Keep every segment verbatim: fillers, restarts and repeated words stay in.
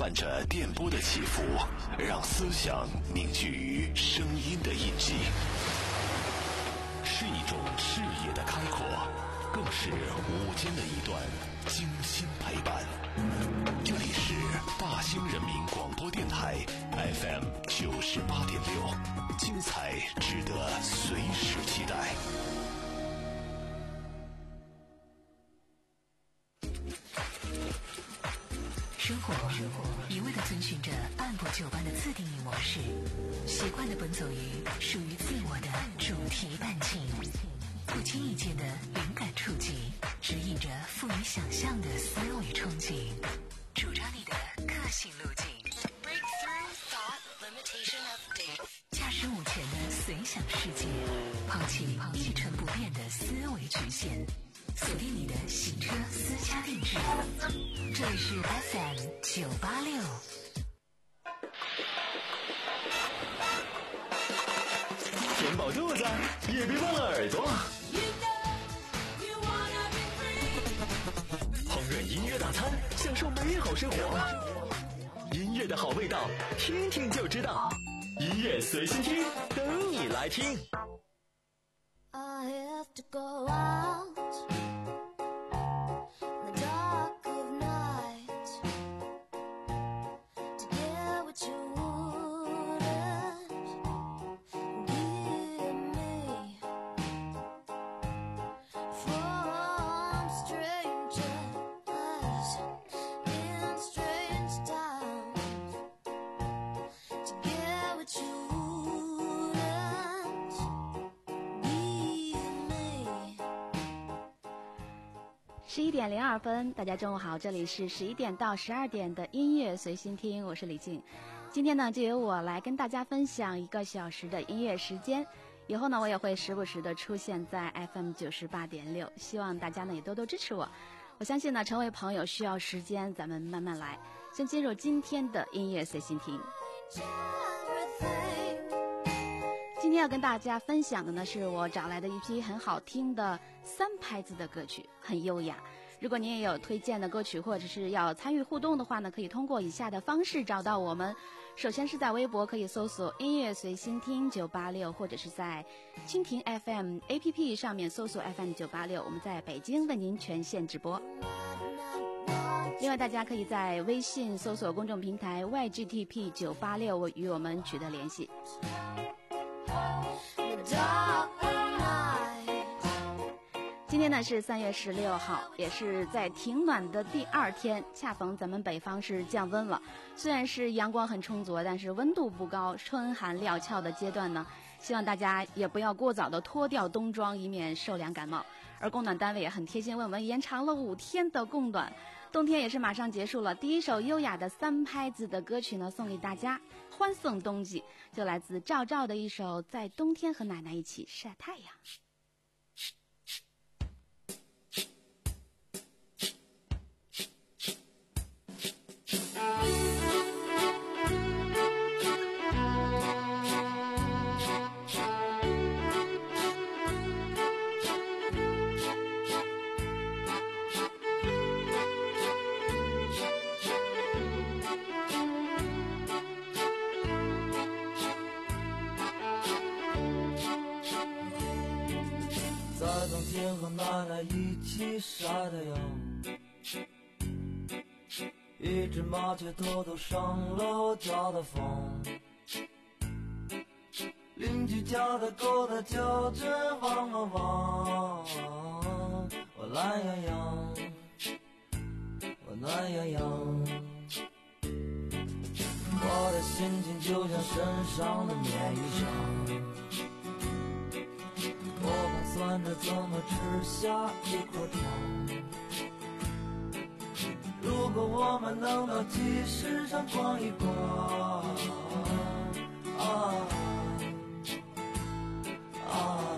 伴着电波的起伏，让思想凝聚于声音的印记，是一种视野的开阔，更是午间的一段精心陪伴。这里是大兴人民广播电台 F M 九十八点六，精彩值得随时期待。 生活一味地遵循着按部就班的自定义模式，习惯地奔走于属于自我的主题伴情，不经意间的灵感触及，指引着富于想象的思维憧憬，主张你的个性路径。驾驶午前的随想世界，抛弃一成不变的思维局限，锁定你的行车私家定制。这里是 F M 九八六。 填饱肚子，也别忘了耳朵。烹饪音乐大餐，享受美好生活。音乐的好味道，听听就知道。音乐随心听，等你来听。 I have to go out in the dark of night to get what you wouldn't give me from strangers in strange towns to get what you wouldn't give me。 十一点零二分，大家中午好，这里是十一点到十二点的音乐随心听，我是李静。今天呢，就由我来跟大家分享一个小时的音乐时间。以后呢，我也会时不时的出现在 F M 九十八点六，希望大家呢也多多支持我。我相信呢，成为朋友需要时间，咱们慢慢来。先进入今天的音乐随心听。今天要跟大家分享的呢，是我找来的一批很好听的三拍子的歌曲，很优雅。如果您也有推荐的歌曲，或者是要参与互动的话呢，可以通过以下的方式找到我们。首先是在微博可以搜索音乐随心听九八六，或者是在蜻蜓 F M A P P 上面搜索 F M 九八六，我们在北京为您全线直播。另外大家可以在微信搜索公众平台 Y G T P 九八六与我们取得联系。今天呢是三月十六号，也是在挺暖的第二天，恰逢咱们北方是降温了。虽然是阳光很充足，但是温度不高，春寒料峭的阶段呢，希望大家也不要过早的脱掉冬装，以免受凉感冒。而供暖单位也很贴心，为我们延长了五天的供暖。冬天也是马上结束了，第一首优雅的三拍子的歌曲呢，送给大家，欢送冬季，就来自赵照的一首《在冬天和奶奶一起晒太阳》。 在冬天和奶奶一起晒太阳，一只麻雀偷偷上了我家的房，邻居家的狗它叫着汪汪汪，我懒洋洋，我懒洋洋，我的心情就像身上的棉衣裳，我盘算着怎么吃下一口糖。如果我们能到集市上逛一逛，啊啊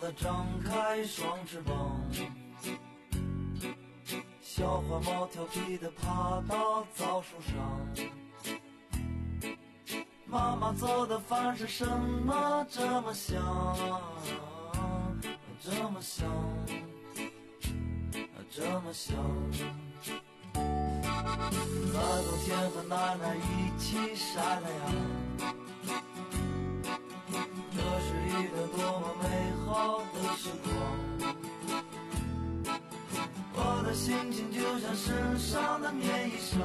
地张开双翅膀，小花猫调皮地爬到枣树上。妈妈做的饭是什么这么香，这么香，这么香。在冬天和奶奶一起晒太阳，这是一段多么美好的时光。我的心情就像身上的棉衣裳，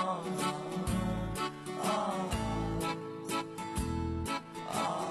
啊啊。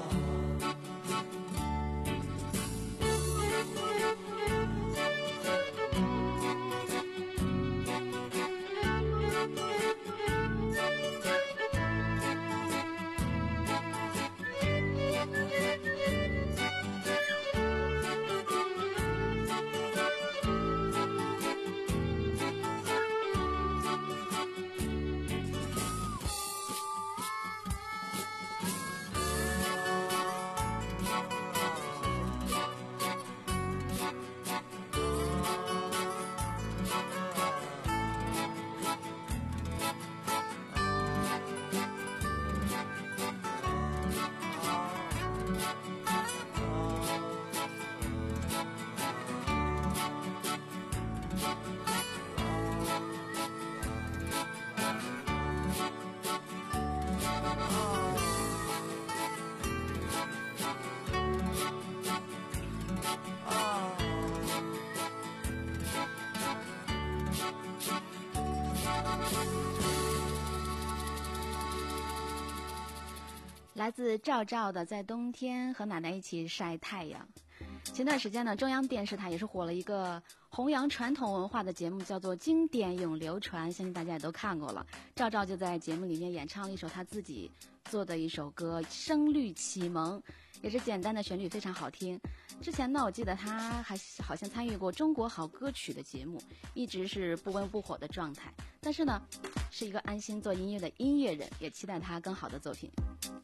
来自赵照的在冬天和奶奶一起晒太阳。前段时间呢，中央电视台也是火了一个弘扬传统文化的节目，叫做《经典永流传》，相信大家也都看过了。赵照就在节目里面演唱了一首他自己做的一首歌《声律启蒙》，也是简单的旋律非常好听。之前呢，我记得他还好像参与过中国好歌曲的节目，一直是不温不火的状态，但是呢是一个安心做音乐的音乐人，也期待他更好的作品。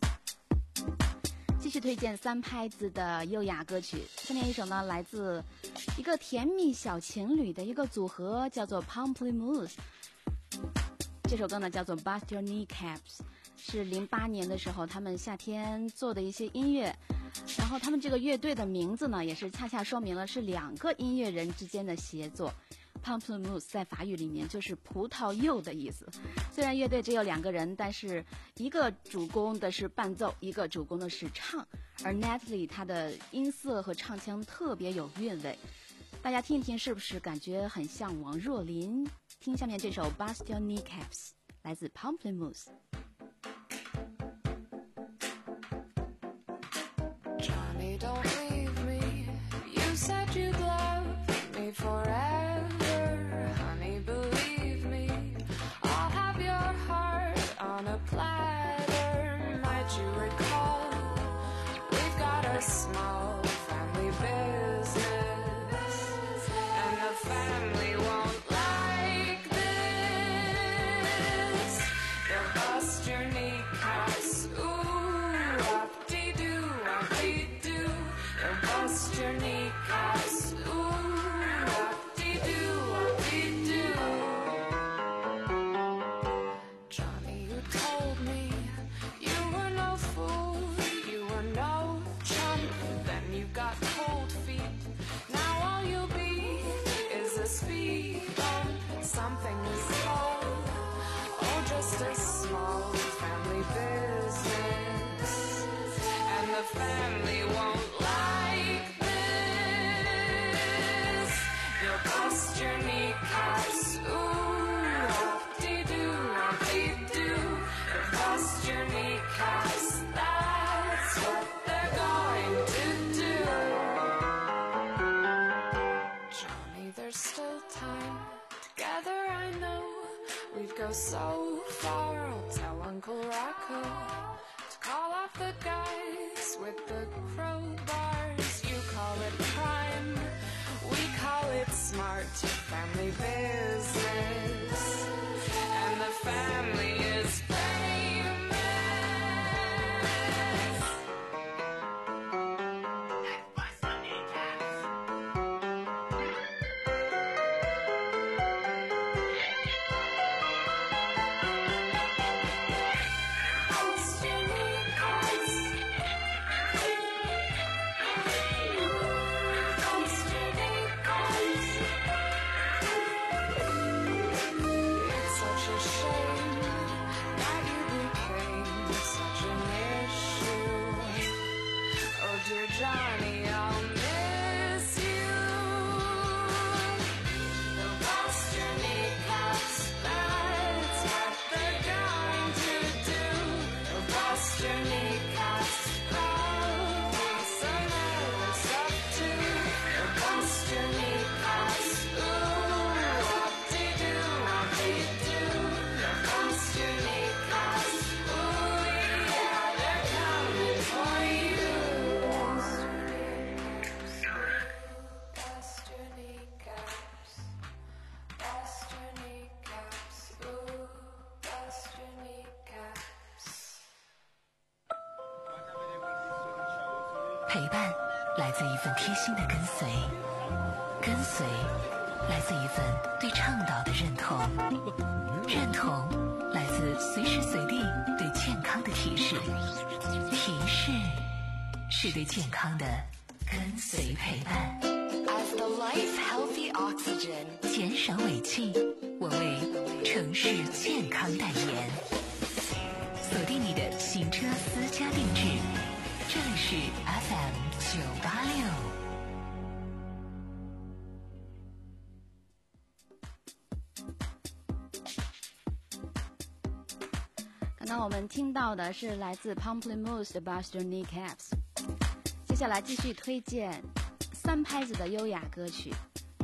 继续推荐三拍子的优雅歌曲，下面一首呢来自一个甜蜜小情侣的一个组合，叫做 Pamplemousse。 这首歌呢叫做 Bust Your Kneecaps， 是零八年的时候他们夏天做的一些音乐，然后他们这个乐队的名字呢也是恰恰说明了是两个音乐人之间的协作。Pamplemousse 在法语里面就是葡萄柚的意思。虽然乐队只有两个人，但是一个主攻的是伴奏，一个主攻的是唱，而 Natalie 她的音色和唱腔特别有韵味，大家听一听是不是感觉很像王若琳？听下面这首 Bust Your Kneecaps， 来自 Pamplemousse。 Johnny, don't leave me. You said you'd love me forever.Honey, believe me, I'll have your heart on a platter. Might you recall, we've got a small family business, and the family won't like this. They'll bust your kneecaps, ooh, whoop-dee-doo, whoop-dee-doo. They'll bust your kneecaps, ooh.Something is called, oh, just a small family business, and the family won't like this. You'll bust your kneecaps, ooh, whoop-dee-doo, whoop-dee-doo. You'll bust your kneecaps, that's what they're going to do. Johnny, there's still time.Together I know we'd go so far. I'll tell Uncle Rocco to call off the guys with the crowbars. You call it crime, we call it smart family business, and the family is famous. Bust your kneecaps. 陪伴来自一份贴心的跟随，跟随来自一份对倡导的认同，认同来自随时随地对健康的提示，提示是对健康的跟随陪伴。 As the life healthy oxygen， 减少尾气，我为城市健康代言。锁定你的行车私家定制，这里是 F M 九八六。 刚刚我们听到的是来自 Pamplemousse 的 Buster Kneecaps， 接下来继续推荐三拍子的优雅歌曲。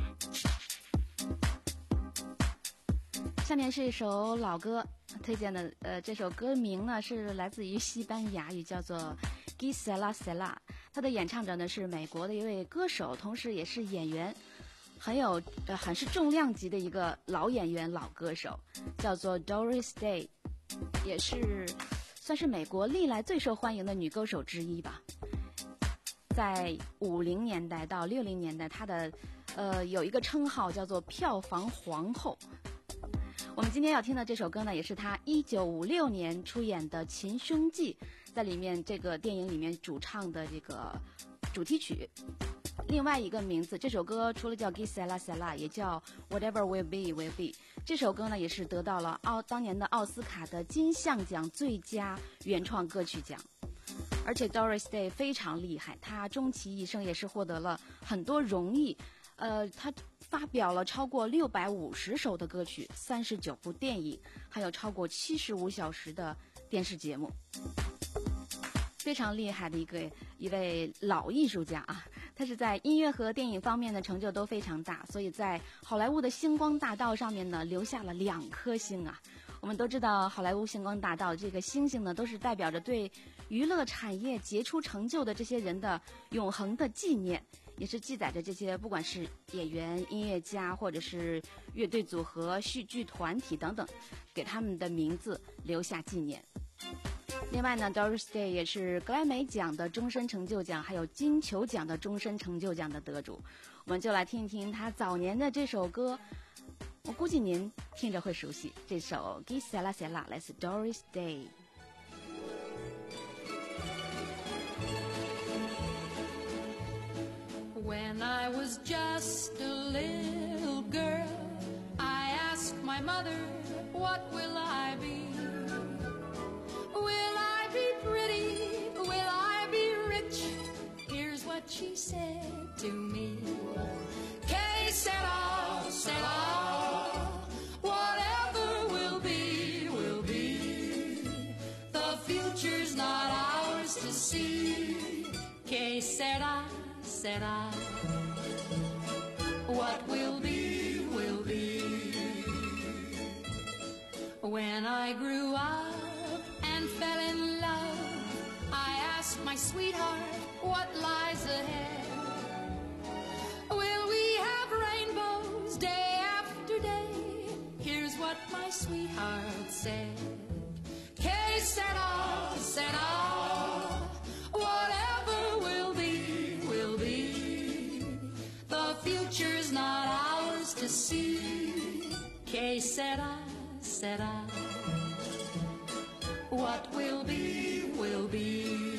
下面是一首老歌，推荐的呃这首歌名呢是来自于西班牙语，叫做 Gisela Sela， 它的演唱者呢是美国的一位歌手，同时也是演员，很有呃很是重量级的一个老演员老歌手，叫做 Doris Day， 也是算是美国历来最受欢迎的女歌手之一吧。在五零年代到六零年代，她的呃有一个称号叫做票房皇后。我们今天要听的这首歌呢，也是她一九五六年出演的《秦凶记》在里面这个电影里面主唱的这个主题曲。另外一个名字，这首歌除了叫 Gisela Sela， 也叫 Whatever Will Be Will Be。这首歌呢，也是得到了奥当年的奥斯卡的金像奖最佳原创歌曲奖。而且 Doris Day 非常厉害，她终其一生也是获得了很多荣誉。呃，她发表了超过六百五十首的歌曲，三十九部电影，还有超过七十五小时的电视节目，非常厉害的一个一位老艺术家啊！他是在音乐和电影方面的成就都非常大，所以在好莱坞的星光大道上面呢，留下了两颗星啊！我们都知道，好莱坞星光大道这个星星呢，都是代表着对娱乐产业杰出成就的这些人的永恒的纪念。也是记载着这些不管是演员、音乐家，或者是乐队组合、戏剧团体等等，给他们的名字留下纪念。另外呢 Doris Day 也是格莱美奖的终身成就奖还有金球奖的终身成就奖的得主。我们就来听一听他早年的这首歌，我估计您听着会熟悉，这首 Gisela Sela 来自 Doris Day。 When I was just a little girl, I asked my mother, what will I be? Will I be pretty? Will I be rich? Here's what she said to me. Que sera, sera, whatever will be, will be. The future's not ours to see. Que sera, sera, what will be, will be. When I grew up and fell in love, I asked my sweetheart what lies ahead. Will we have rainbows day after day? Here's what my sweetheart said. Que sera, sera, whatever will be, will be. The future's not ours to see. Que sera, sera, what will be, will be.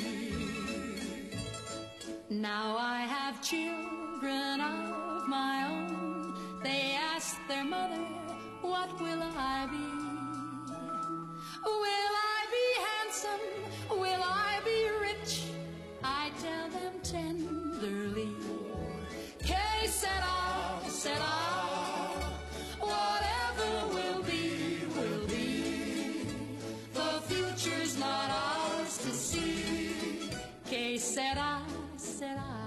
Now I have children of my own. They ask their mother, what will I be? Will I be handsome? Will I be rich? I tell them tenderly. Que sera, sera, whatever will be, will be. The future's not ours to see. Que sera, sera,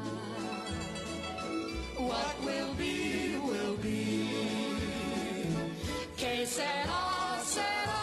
what will be, will be. Que sera, sera。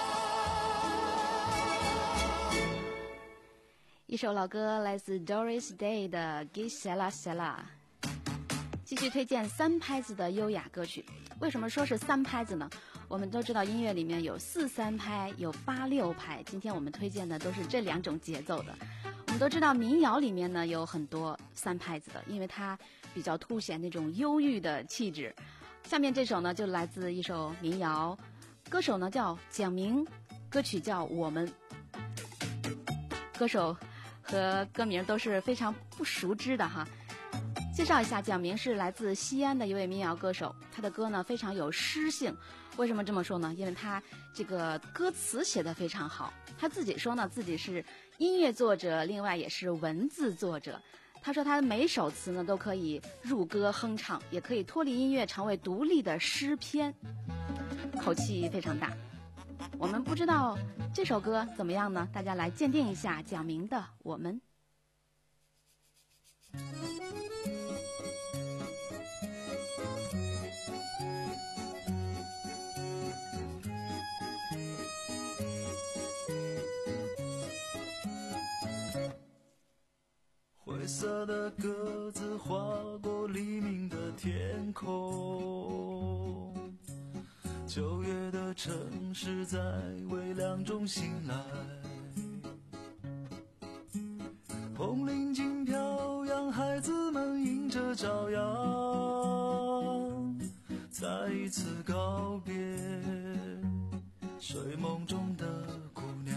一首老歌来自 Doris Day 的 Gisela Sela。继续推荐三拍子的优雅歌曲。为什么说是三拍子呢？我们都知道音乐里面有四三拍，有八六拍。今天我们推荐的都是这两种节奏的。我们都知道民谣里面呢有很多三拍子的，因为它比较凸显那种忧郁的气质。下面这首呢就来自一首民谣，歌手呢叫蒋明，歌曲叫《我们》。歌手和歌名都是非常不熟知的哈。介绍一下，蒋明是来自西安的一位民谣歌手，他的歌呢非常有诗性。为什么这么说呢？因为他这个歌词写得非常好。他自己说呢，自己是音乐作者，另外也是文字作者。他说他每首词呢都可以入歌哼唱，也可以脱离音乐成为独立的诗篇，口气非常大。我们不知道这首歌怎么样呢？大家来鉴定一下蒋明的《我们》。 灰色的鸽子划过黎明的天空，九月的城市在微凉中醒来，红领巾飘扬，孩子们迎着朝阳，再一次告别睡梦中的姑娘。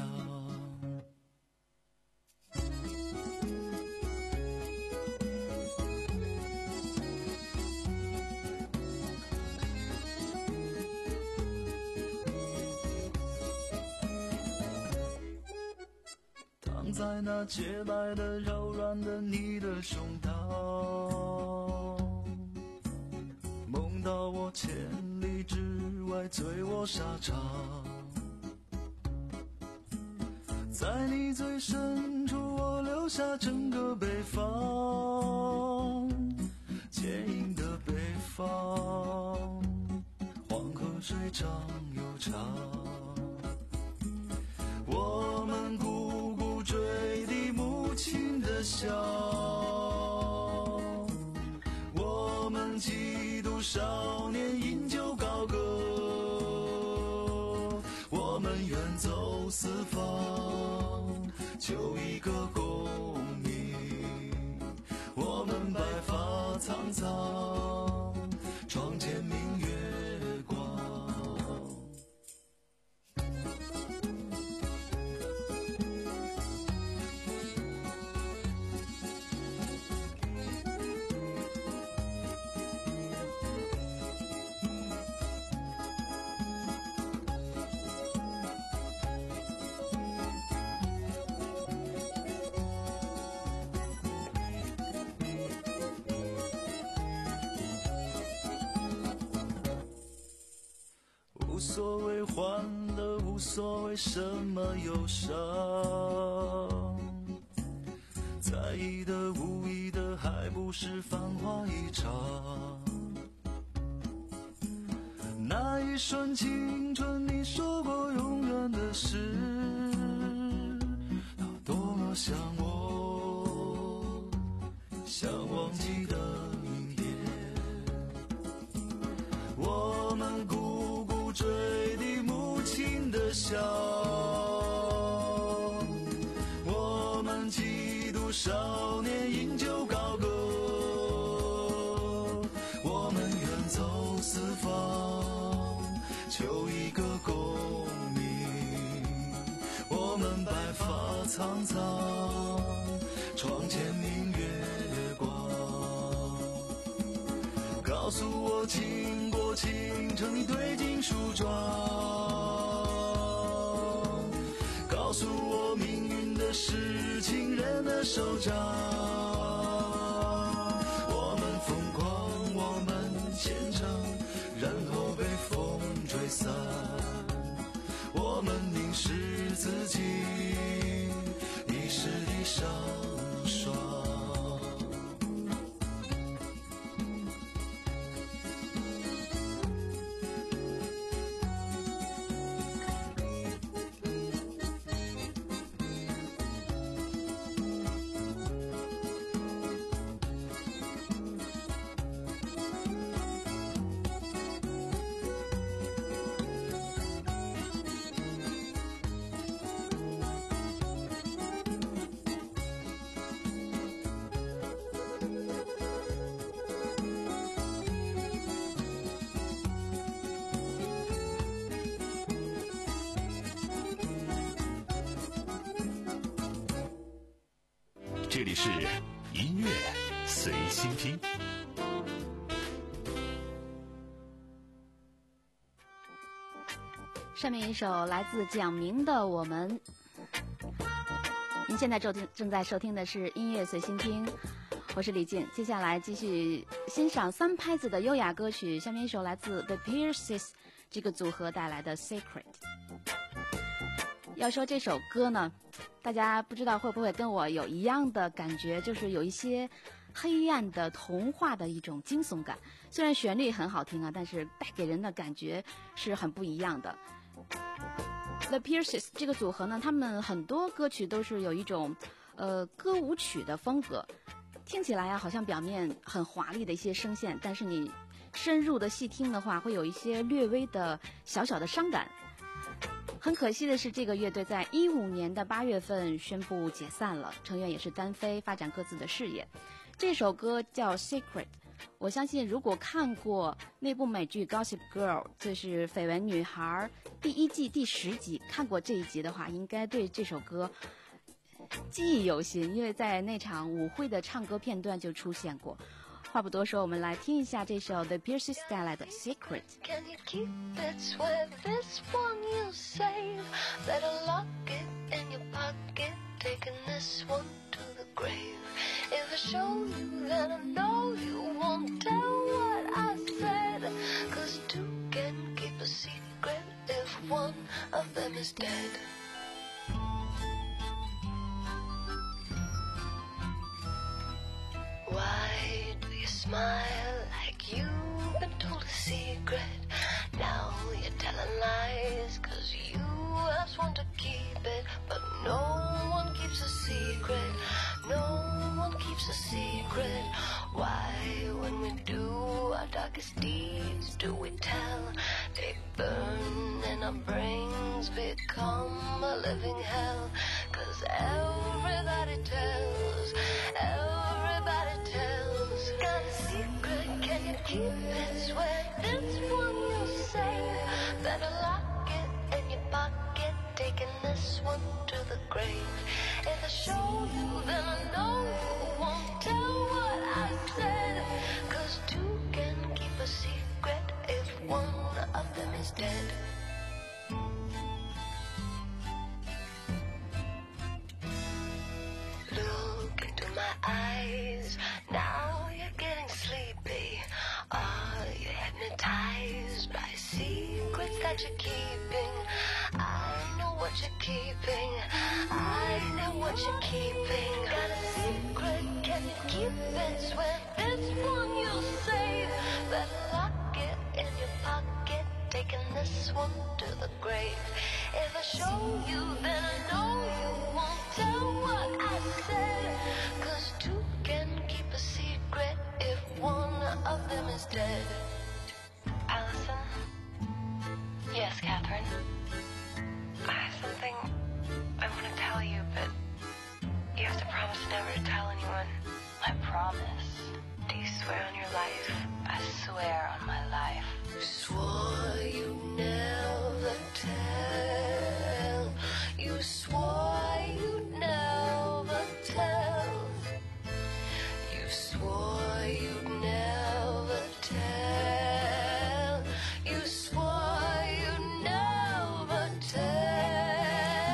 在那洁白的柔软的你的胸膛，梦到我千里之外醉卧沙场，在你最深处我留下整个北方，坚硬的北方，黄河水长又长，我们孤孤坠地母亲的笑，我们几度少年饮酒高歌，我们远走四方，求一个共鸣，我们白发苍苍，窗前明月光。无所谓欢乐，无所谓什么忧伤，在意的无意的还不是繁华一场，那一瞬青春你说过永远的事，它多么像我想忘记的明天，我们孤孤坠地母亲的笑，我们几度少年饮酒高歌，我们远走四方，求一个共鸣，我们白发苍苍，窗前明月光，告诉我经过倾城你对镜梳妆，告诉我命运的是情人的手掌，我们疯狂，我们虔诚，然后被风吹散，我们凝视自己遗失的伤霜。 这里是音乐随心听。 下面一首来自蒋明的《我们》。您现在收听正在收听的是音乐随心听，我是李静。接下来继续欣赏三拍子的优雅歌曲，下面一首来自 The Pierces 这个组合带来的 Secret。 要说这首歌呢，大家不知道会不会跟我有一样的感觉，就是有一些黑暗的童话的一种惊悚感。虽然旋律很好听啊，但是带给人的感觉是很不一样的。The Pierces 这个组合呢，他们很多歌曲都是有一种呃歌舞曲的风格，听起来啊好像表面很华丽的一些声线，但是你深入的细听的话，会有一些略微的小小的伤感。很可惜的是，这个乐队在一五年的八月份宣布解散了，成员也是单飞，发展各自的事业。这首歌叫 Secret， 我相信如果看过那部美剧 Gossip Girl， 就是绯闻女孩第一季第十集，看过这一集的话，应该对这首歌记忆犹新，因为在那场舞会的唱歌片段就出现过。话不多说，我们来听一下这首 The Pierces 带来的 Secret。 Can you keep it? Swear this one you save. Better lock it in your pocket, taking this one to the grave. If I show you, then I know you won't tell what I said. Cause two can keep a secret if one of them is dead. Why do you smile like you've been told a secret? Now you're telling lies cause you have sworn to keep it. But no one keeps a secret, no one keeps a secret. Why when we do our darkest deeds do we tell? They burn and our brains become a living hell. Cause everybody tells, everybody tells. Got a secret, can you keep it? Swear this one you say. Better lock it in your pocket, taking this one to the grave. If I show you, then I know you won't tell what I said. Cause two can keep a secret if one of them is dead. Look into my eyes, now you're getting sleepy. Are you hypnotized by secrets that you're keeping? I know what you're keeping, I know what you're keeping. Got a secret, can you keep it? Swear this one you'll save. Better lock it in your pocket, taking this one to the grave. If I show you, then I know you won't tell what I said. Cause two can keep a secret if one of them is dead. Allison? Yes, Catherine? I have something I want to tell you, but you have to promise never to tell anyone. I promise. Do you swear on your life? I swear on my life. You swore you'd never tell. You swore you'd never tell. You swore you'd never tell. You swore you'd never tell.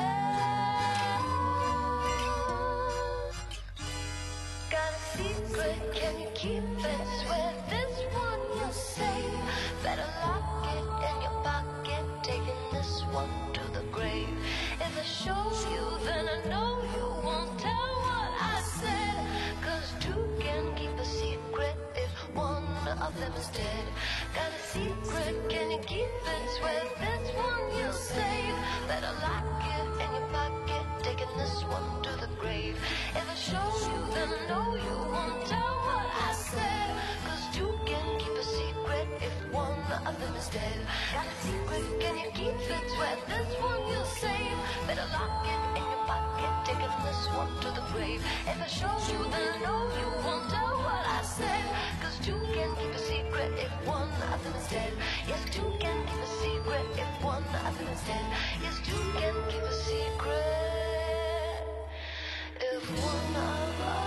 Got a secret, can you keep it? Swear this one you'll say. Better lock it in your pocket, taking this one to the grave. If I show you, then I know you won't tell what I said. Cause two can keep a secret if one of them is dead. Got a secret, can you keep it? Swear this one you'll save. Better lock it in your pocket, taking this one to the grave. If I show you, then I know you won't tell what I said. Cause two can keep a secret if one of them is dead. Got a secret, can you keep it? Swear this one you'll save. Better lock it in your pocket, taking this one to the grave. If I show you, then I know you won't tell what I said. Cause two can keep a secret if one of them is dead. Yes, two can keep a secret if one of them is dead. Yes, two can keep a secret if one of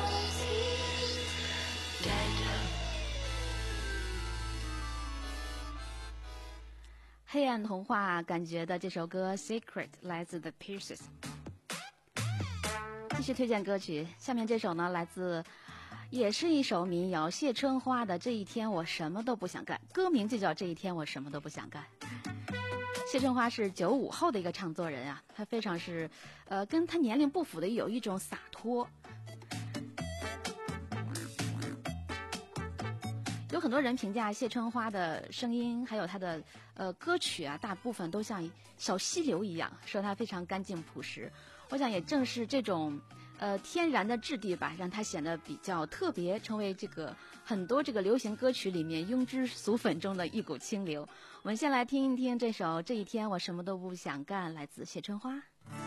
黑暗童话感觉的这首歌 Secret 来自 The Pierces。 继续推荐歌曲，下面这首呢来自也是一首民谣，谢春花的《这一天我什么都不想干》，歌名就叫这一天我什么都不想干。谢春花是九五后的一个唱作人啊，她非常是呃跟她年龄不符的有一种洒脱。有很多人评价谢春花的声音还有她的呃歌曲啊，大部分都像小溪流一样，说她非常干净朴实。我想也正是这种呃天然的质地吧，让她显得比较特别，成为这个很多这个流行歌曲里面庸脂俗粉中的一股清流。我们先来听一听这首《这一天我什么都不想干》，来自谢春花。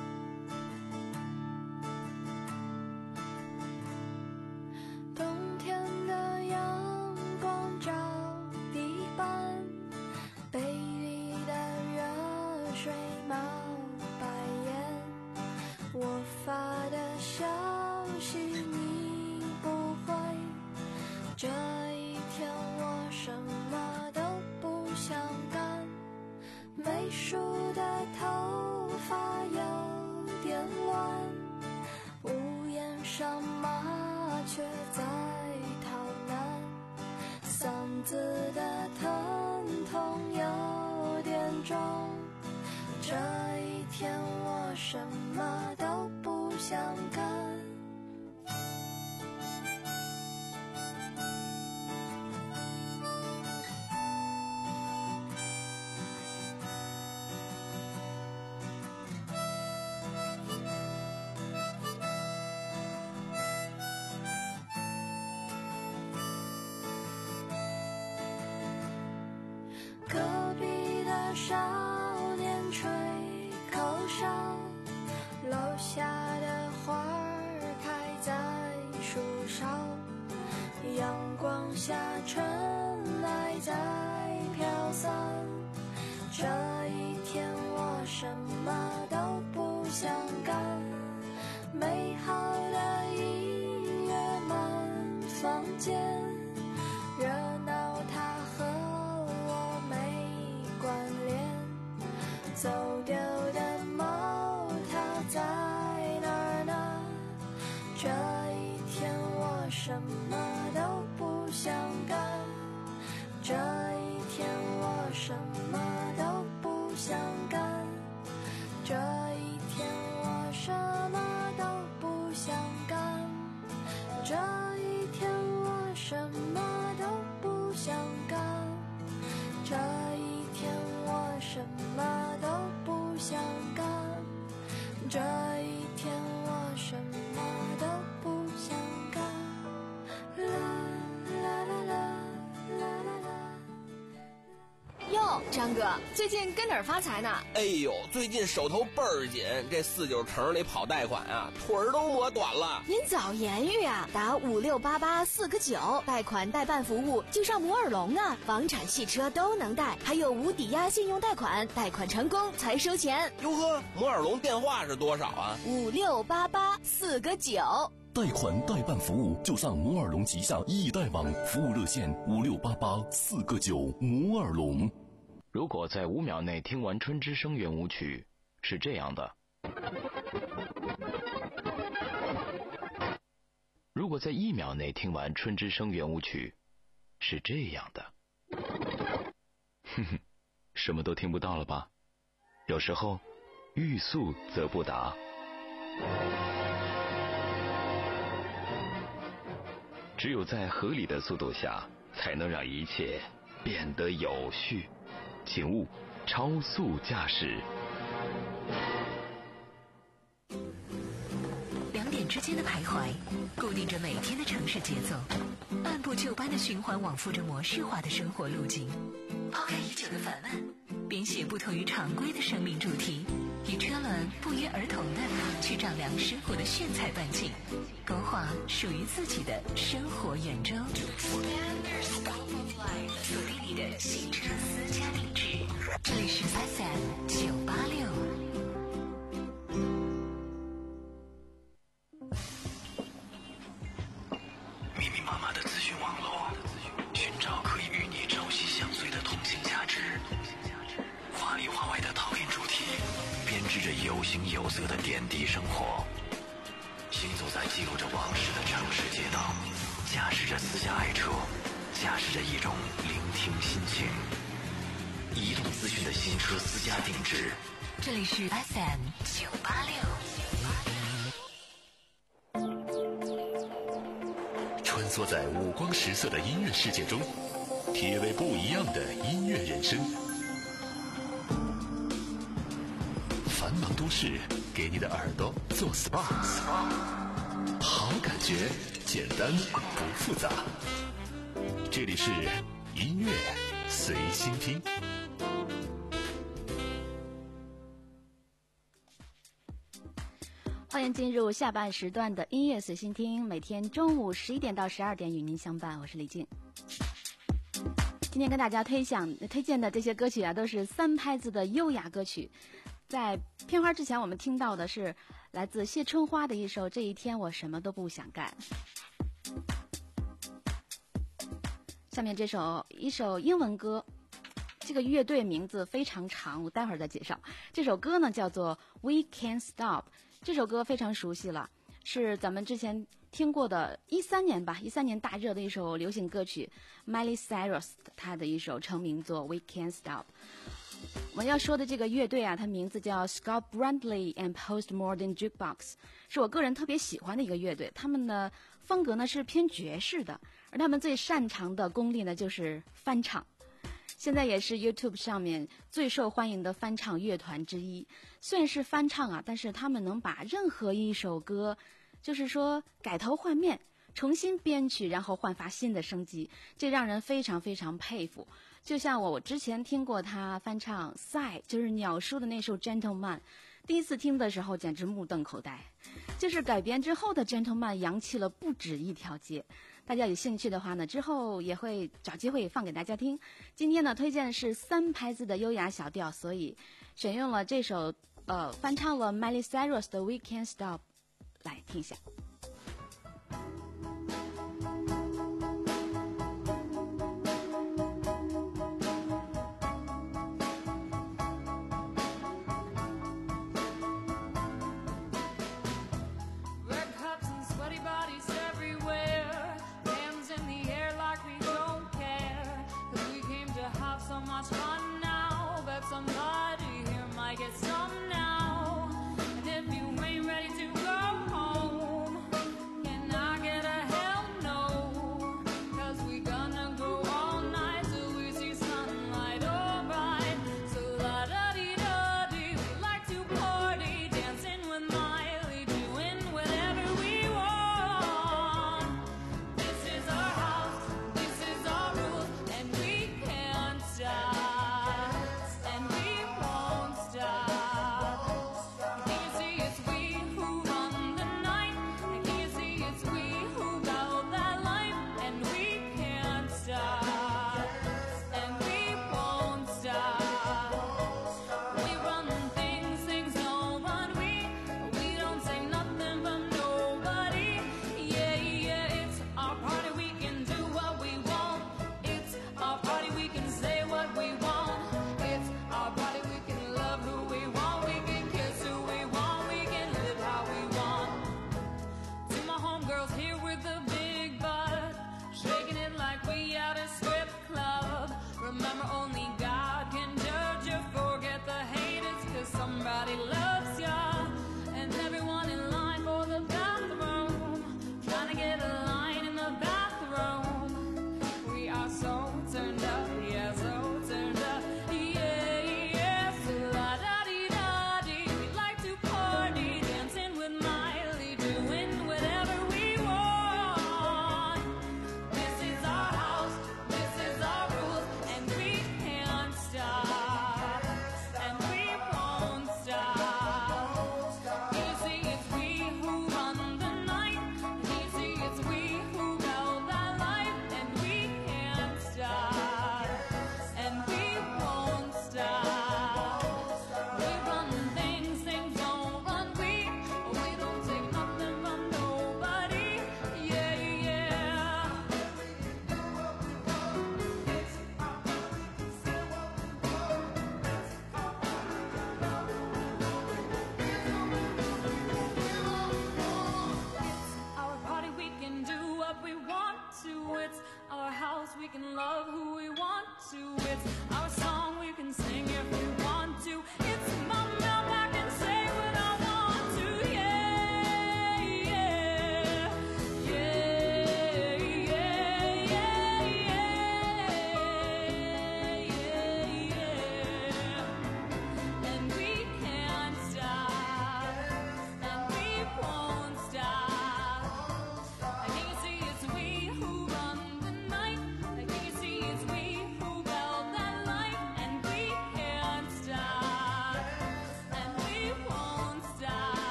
冬天的阳光照地板，杯里的热水冒白烟，我发的消息你不回，这一天我什么都不想干，没梳的头发有点乱，屋檐上麻雀在逃难，嗓子的疼痛有点重，这一天我什么都不想干。隔壁的少年吹口哨，楼下的花儿开在树梢，阳光下尘埃在飘散，这一天我什么都不想干，美好的音乐满房间，热闹它和我没关联，走丢的猫它在哪儿呢？这一天我什么都不想干，这一天我什么都不想干，这一天我什么都不想干，这一天我什么都不想干，这一天我什么都不想干，这一天我什么都不想干，啦啦啦啦啦啦啦。 哟，张哥，最近跟哪儿发财呢？ 哎呦，最近手头倍儿紧，这四九城里跑贷款啊，腿儿都磨短了。 您早言语啊，打五六八八四个九，贷款代办服务就上摩尔龙啊，房产汽车都能贷，还有无抵押信用贷款，贷款成功才收钱。 哟呵，摩尔龙电话是多少啊？ 五六八八四个九。 贷款代办服务就上摩尔龙旗下易贷网，服务热线五六八八四个九。摩尔龙。 如果在五秒内听完春之声圆舞曲，是这样的；如果在一秒内听完春之声圆舞曲，是这样的。哼哼，什么都听不到了吧？有时候，欲速则不达。只有在合理的速度下，才能让一切变得有序。请勿超速驾驶。 两点之间的徘徊，固定着每天的城市节奏，按部就班的循环往复着模式化的生活路径。抛开已久的烦闷，编写不同于常规的生命主题，与车轮不约而同的去丈量生活的炫彩半径，勾画属于自己的生活圆周。锁定你的新车私家定制，这里是 F M 九八六。 密密麻麻的资讯网络，寻找可以与你朝夕相随的同性价值。 识着有形有色的点滴生活，行走在记录着往事的城市街道，驾驶着私家爱车，驾驶着一种聆听心情。移动资讯的新车私家定制， 这里是 F M 九八六。 穿梭在五光十色的音乐世界中，体味不一样的音乐人生。繁忙都市给你的耳朵做 S P A， 好感觉简单不复杂。这里是音乐随心听。 欢迎进入下半时段的音乐随心听，每天中午十一点到十二点与您相伴，我是李静。今天跟大家推享推荐的这些歌曲啊，都是三拍子的优雅歌曲。在片花之前，我们听到的是来自谢春花的一首《这一天我什么都不想干》。下面这首一首英文歌，这个乐队名字非常长，我待会儿再介绍。这首歌呢叫做 We Can't Stop， 这首歌非常熟悉了，是咱们之前听过的一三年吧，一三年大热的一首流行歌曲 Miley Cyrus 他的一首成名作 We Can't Stop。我们要说的这个乐队啊，它名字叫 Scott Brantley and Postmodern Jukebox， 是我个人特别喜欢的一个乐队。他们的风格呢是偏爵士的，而他们最擅长的功力呢就是翻唱。现在也是 YouTube 上面最受欢迎的翻唱乐团之一。虽然是翻唱啊，但是他们能把任何一首歌，就是说改头换面，重新编曲，然后焕发新的生机，这让人非常非常佩服。就像我我之前听过他翻唱 Psy， 就是鸟叔的那首 Gentleman， 第一次听的时候简直目瞪口呆，就是改编之后的 Gentleman 洋气了不止一条街。大家有兴趣的话呢，之后也会找机会放给大家听。今天呢推荐的是三拍子的优雅小调，所以选用了这首呃翻唱了 Miley Cyrus 的 We Can't Stop， 来听一下。 Somebody here might get some now. And if you ain't ready to go home,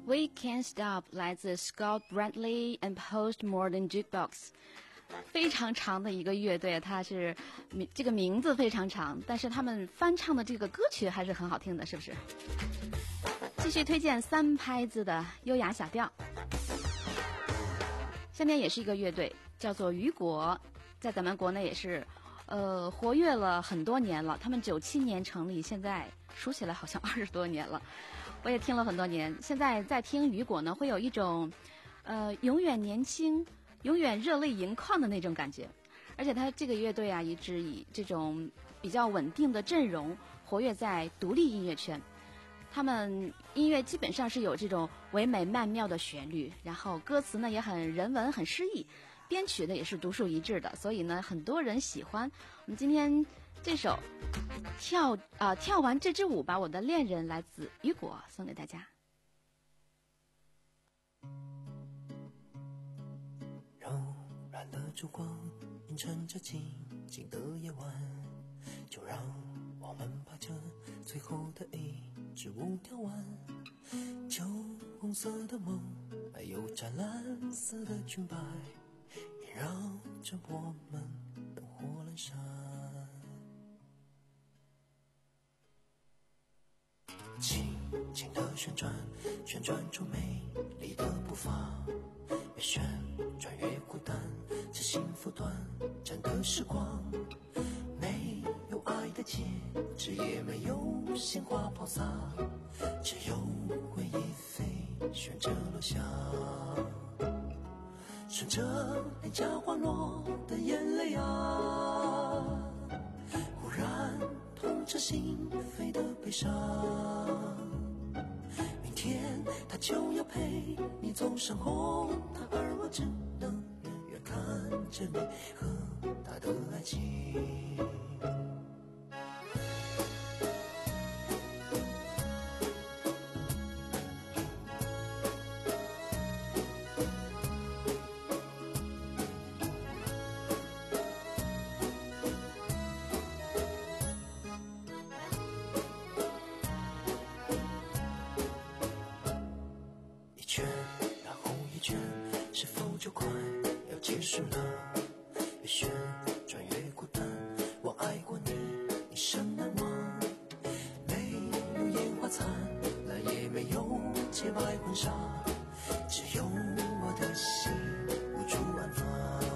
We Can't Stop 来自 Scott Bradley and Postmodern Jukebox， 非常长的一个乐队，它是这个名字非常长，但是他们翻唱的这个歌曲还是很好听的，是不是？继续推荐三拍子的优雅小调。下面也是一个乐队，叫做雨果，在咱们国内也是呃活跃了很多年了。他们九七年成立，现在数起来好像二十多年了。我也听了很多年，现在在听雨果呢，会有一种呃永远年轻、永远热泪盈眶的那种感觉。而且他这个乐队啊，一直以这种比较稳定的阵容活跃在独立音乐圈。他们音乐基本上是有这种唯美曼妙的旋律，然后歌词呢也很人文、很诗意，编曲呢也是独树一帜的，所以呢很多人喜欢。我们今天这首跳啊、呃、跳完这支舞吧，我的恋人，来自雨果，送给大家。 柔软的烛光映衬着静静的夜晚，就让我们把这最后的一支舞跳完。酒红色的梦，还有湛蓝色的裙摆，萦绕着我们灯火阑珊。轻轻的旋转，旋转出美丽的步伐，越旋转越孤单，这幸福短暂的时光。没有爱的戒指，也没有鲜花抛洒，只有回忆飞旋着落下，顺着脸颊滑落的眼泪啊，忽然痛彻心扉的悲伤。明天他就要陪你走上红毯，而我只能远远看着你和他的爱情。结束了，越旋转越孤单，我爱过你，一生难忘。没有烟花灿烂，也没有洁白婚纱，只有我的心无处安放。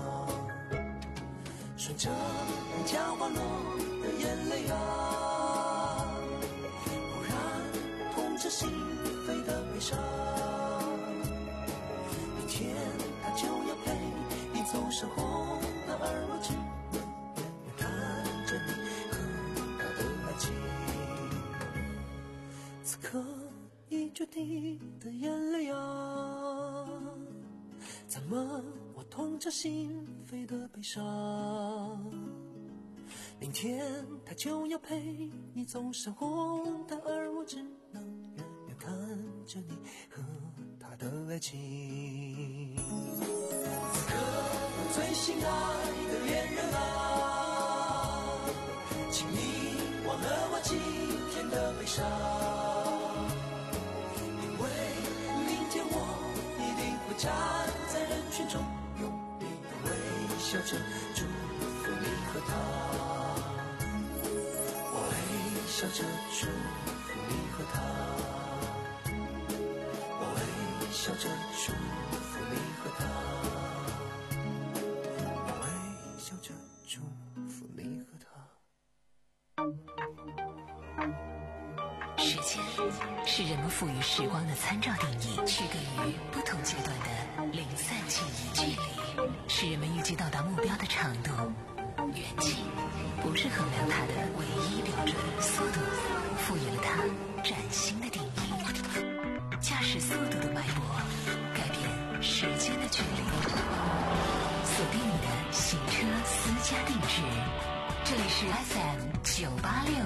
顺着脸颊滑落的眼泪啊，忽然痛彻心扉的悲伤。明天他就要陪走上红毯，而我只能远远看着你和他的爱情。此刻已决堤的眼泪啊，怎么我痛彻心扉的悲伤？明天他就要陪你走上红毯，而我只能远远看着你和他的爱情。最心爱的恋人啊，请你忘了我今天的悲伤，因为明天我一定会站在人群中，用力的微笑着祝福你和他。我微笑着祝福你和他，我微笑着祝福你和他。 时间是人们赋予时光的参照定义，区隔于不同阶段的零散记忆。距离是人们预计到达目标的长度，远近不是衡量它的唯一标准。速度赋予了它崭新的定义。驾驶速度的脉搏，改变时间的距离。锁定你的行车私家定制，这里是 F M 九八六。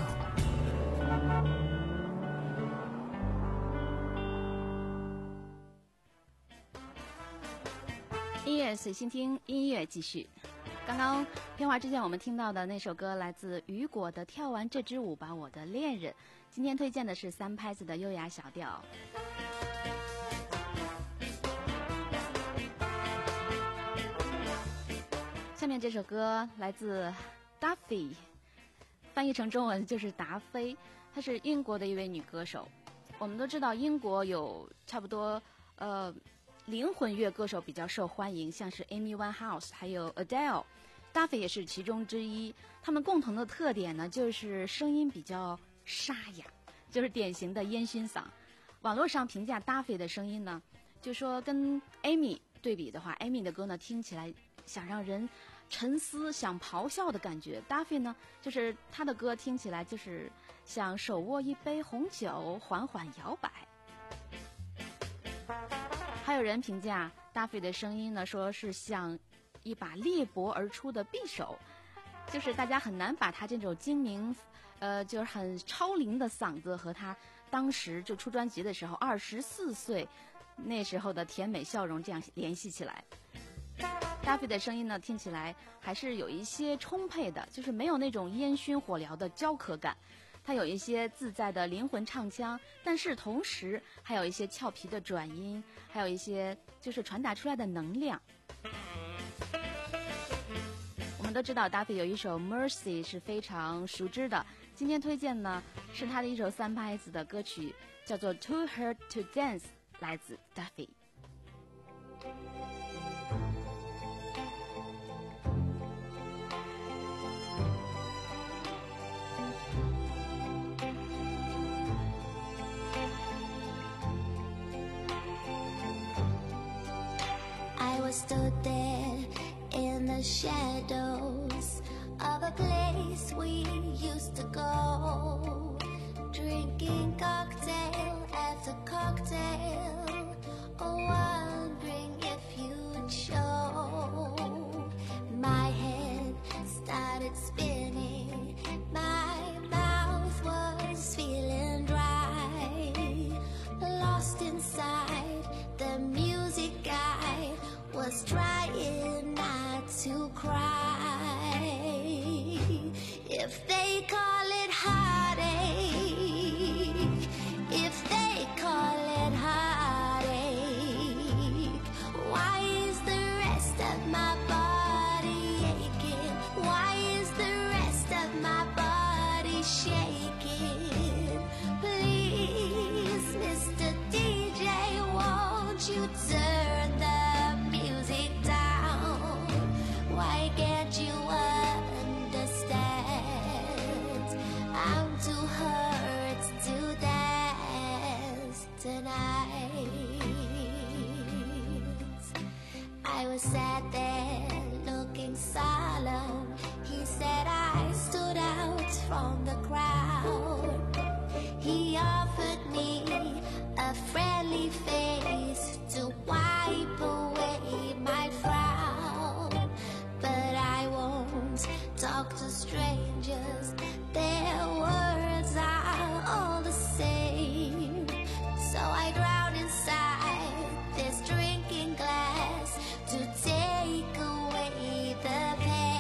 音乐随心听，音乐继续。刚刚片花之前我们听到的那首歌来自雨果的《跳完这支舞吧，我的恋人》。今天推荐的是三拍子的优雅小调。 面这首歌来自 Duffy， 翻译成中文就是达菲，她是英国的一位女歌手。我们都知道英国有差不多呃灵魂乐歌手比较受欢迎，像是 Amy Winehouse 还有 Adele，Duffy 也是其中之一。他们共同的特点呢，就是声音比较沙哑，就是典型的烟熏嗓。网络上评价 Duffy 的声音呢，就说跟 Amy 对比的话 ，Amy 的歌呢听起来想让人沉思、想咆哮的感觉。Duffy 呢，就是他的歌听起来就是像手握一杯红酒，缓缓摇摆。还有人评价 Duffy 的声音呢，说是像一把裂帛而出的匕首，就是大家很难把他这种精明，呃，就是很超龄的嗓子和他当时就出专辑的时候二十四岁那时候的甜美笑容这样联系起来。Duffy 的声音呢，听起来还是有一些充沛的，就是没有那种烟熏火燎的焦渴感。它有一些自在的灵魂唱腔，但是同时还有一些俏皮的转音，还有一些就是传达出来的能量。我们都知道 Duffy 有一首 Mercy 是非常熟知的，今天推荐呢是他的一首三拍子的歌曲，叫做 Too Hurt to Dance， 来自 Duffy。 Stood there in the shadows of a place we used to go, drinking cocktail after cocktail, wondering if you'd show. My head started spinning, my mouth was feeling dry, lost inside the music I was trying not to cry. If they call it heartache, if they call it heartache, why is the rest of my body aching? Why is the rest of my body shaking? Please, Mister D J, won't you turn the why can't you understand? I'm too hurt to dance tonight. I was sat there looking solemn. He said I stood out from the crowd. He offered me a friendly face to wipe away my frown. But I won't talk to strangers, their words are all the same. So I drown inside this drinking glass to take away the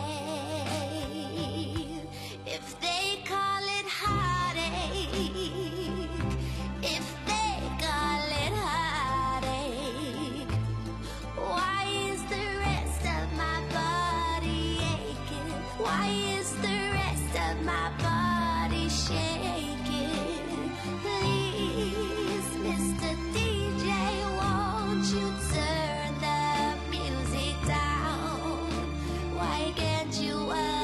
pain. If they call it heartache, if they call it heartache, why is the rest of my body aching? Why is the rest of my body shaking? Please, Mister D J, won't you turn the music down? Why can't you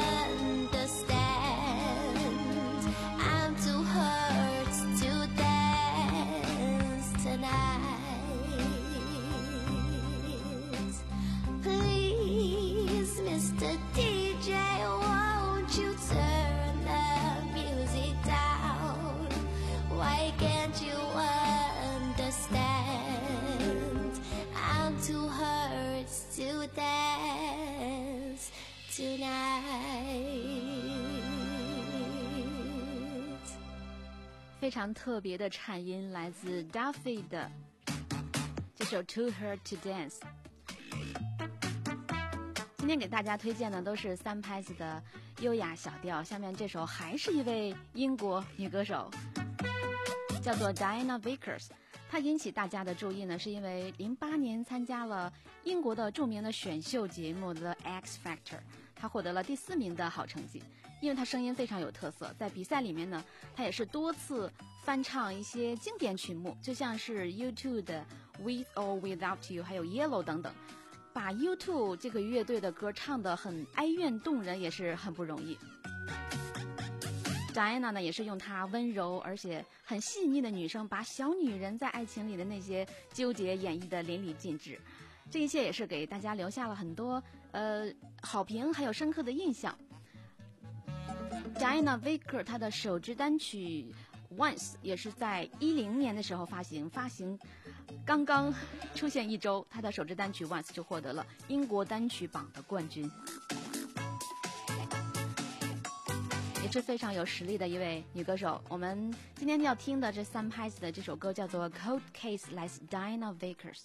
understand? I'm too hurt to dance tonight. Please, Mister D J, won't you turn the music down? Why can't you understand? I'm too hurt to dance tonight. 非常特别的颤音来自 Duffy 的这首 Too Hurt to Dance。今天给大家推荐的都是三拍子的优雅小调，下面这首还是一位英国女歌手，叫做 Diana Vickers， 他引起大家的注意呢，是因为零八年参加了英国的著名的选秀节目 The X Factor， 他获得了第四名的好成绩。因为他声音非常有特色，在比赛里面呢，他也是多次翻唱一些经典曲目，就像是 U 二 的 With or Without You， 还有 Yellow 等等，把 U 二 这个乐队的歌唱得很哀怨动人，也是很不容易。Diana 呢，也是用她温柔而且很细腻的女声，把小女人在爱情里的那些纠结演绎得淋漓尽致。这一切也是给大家留下了很多呃好评，还有深刻的印象。Diana Vicker 她的首支单曲 Once 也是在一零年的时候发行，发行刚刚出现一周，她的首支单曲 Once 就获得了英国单曲榜的冠军。也是非常有实力的一位女歌手。我们今天要听的这三拍子的这首歌叫做 Cold Case， 来自 Diana Vickers。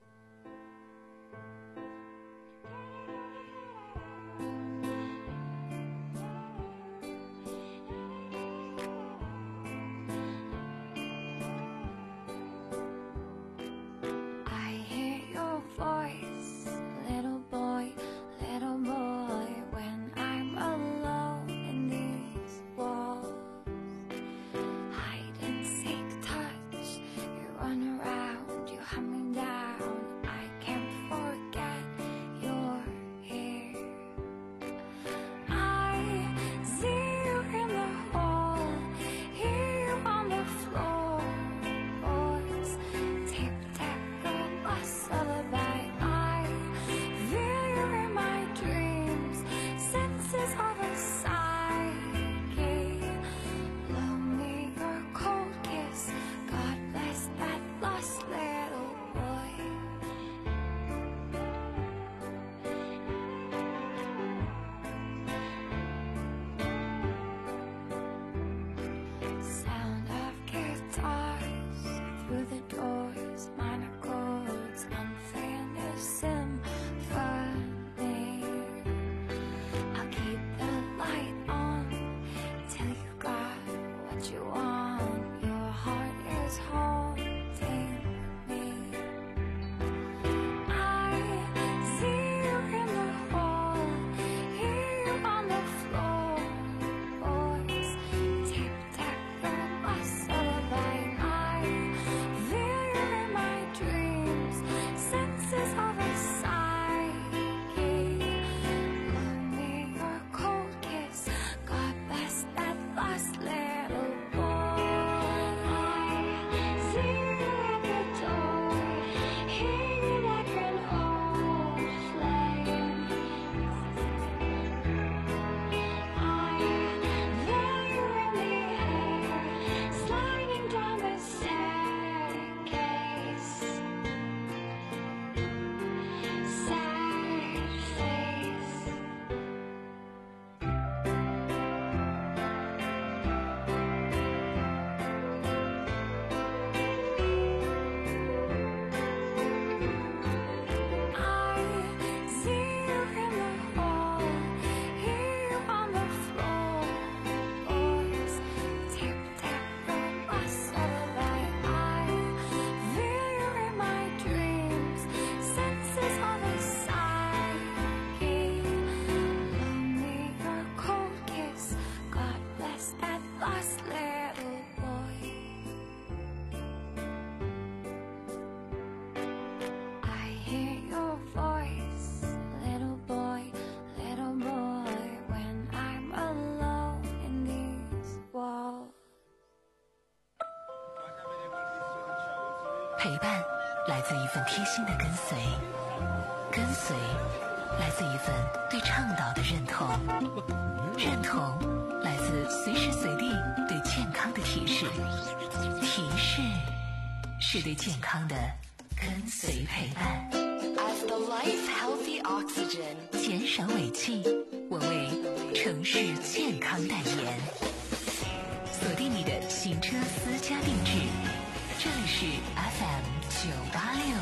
陪伴来自一份贴心的跟随，跟随来自一份对倡导的认同，认同来自随时随地对健康的提示，提示是对健康的跟随陪伴。As the life healthy oxygen， 减少尾气，我为城市健康代言。锁定你的行车私家定制，这里是 F M 九八六。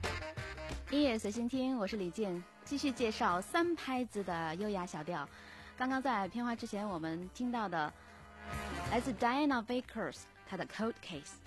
音乐随心听，我是李健，继续介绍三拍子的优雅小调。 刚刚在片花之前我们听到的来自 Diana Bakers 她的 Cold Case。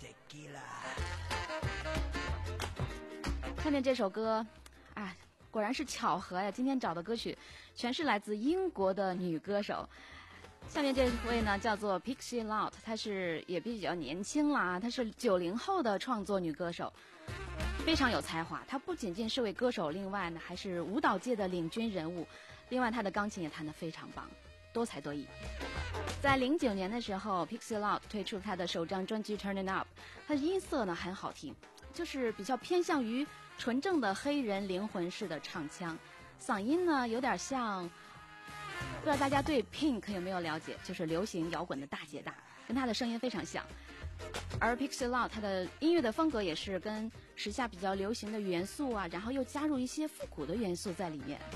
下面这首歌啊，果然是巧合呀，今天找的歌曲全是来自英国的女歌手。下面这位呢叫做 Pixie Lott， 她是也比较年轻啦，她是九零后的创作女歌手，非常有才华。她不仅仅是位歌手，另外呢还是舞蹈界的领军人物，另外她的钢琴也弹得非常棒，多才多艺。在零九年的时候 Pixie Lott 推出她的首张专辑 Turn It Up， 她的音色呢很好听，就是比较偏向于纯正的黑人灵魂式的唱腔，嗓音呢有点像，不知道大家对 Pink 有没有了解，就是流行摇滚的大姐大，跟她的声音非常像。而 Pixie Lott 她的音乐的风格也是跟时下比较流行的元素啊，然后又加入一些复古的元素在里面。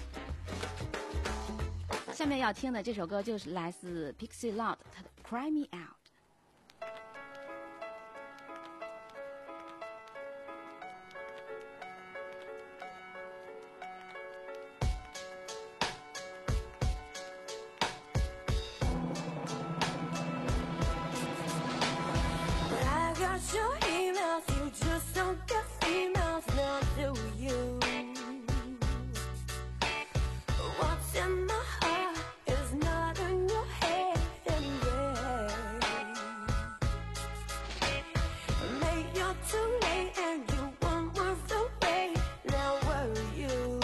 下面要听的这首歌就是来自 Pixie Lott 她的 Cry Me Out。 Your emails, you just don't get females now, do you? What's in my heart is not in your head, and Mate, you're too late and you weren't worth the wait. Now were you?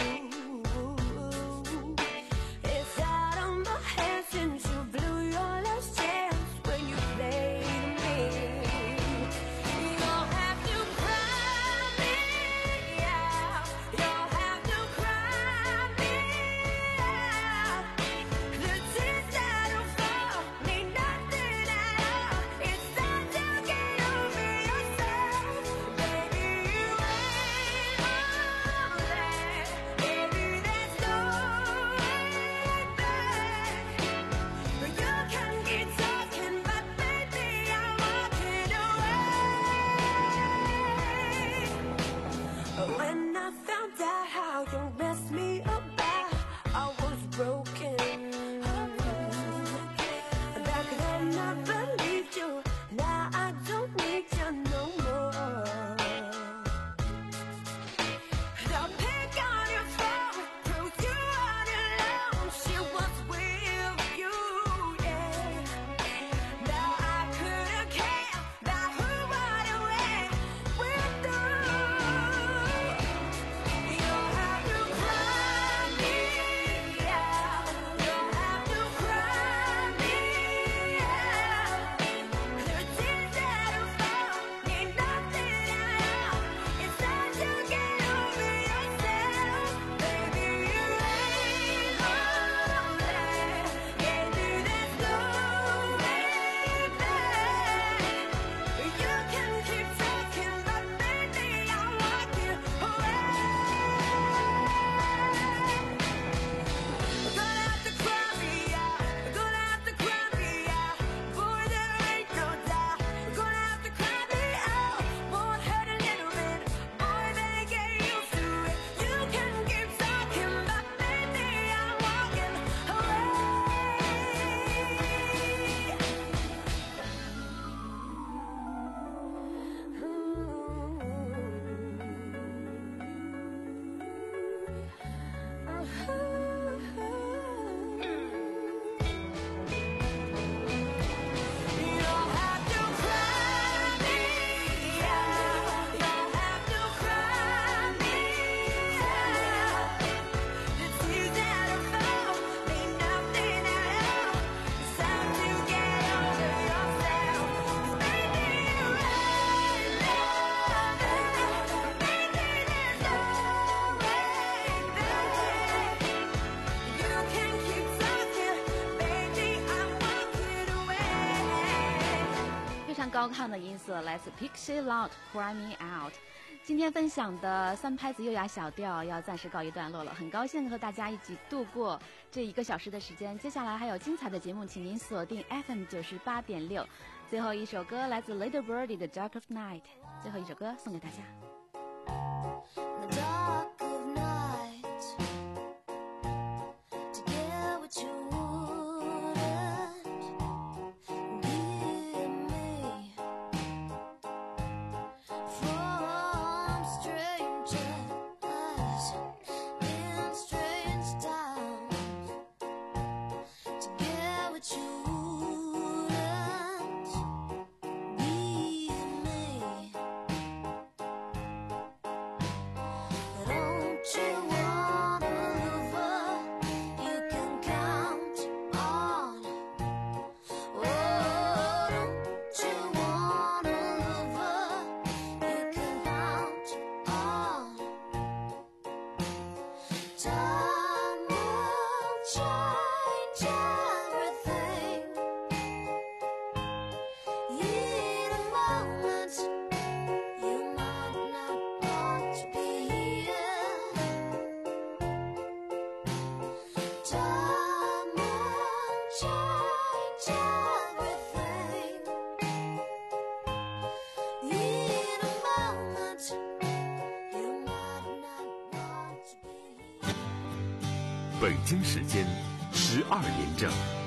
It's out of my hands since you blew your last chance when you played me. When I found out how you messed me about, I was broken. Back then I believed you, now I don't need you no more. The pink on your phone proves you are alone. She was with you, yeah. Now I couldn't care about who right away with through. You don't have to cry me out. You don't have to cry me out. The tears that fall mean nothing at all. It's time to get over yourself, baby. You ain't lonely. Maybe there's no way back. You can keep talking, but baby, I'm walking away. Gonna have to cry me out. Gonna have to cry me out. Boy, there ain't no doubt. Gonna have to cry me out. Won't hurt a little bit. Boy, better get used to it. You can keep talking, but baby, I'm walking away. You don't have to cry me out. You don't have to cry me out. The tears that fall mean nothing at all. It's time to get over yourself. 'Cause baby, you ain't lonely. Baby, there's no way back. You can keep talking, baby, I'm walking away. 非常高亢的音色来自 Pixie Lott Cry Me Out。今天分享的三拍子优雅小调要暂时告一段落了，很高兴和大家一起度过这一个小时的时间，接下来还有精彩的节目，请您锁定 F M 九十八点六。最后一首歌来自 Little Birdie 的 Dark of Night， 最后一首歌送给大家。 The dark of night, to get what you want. 北京时间十二点整。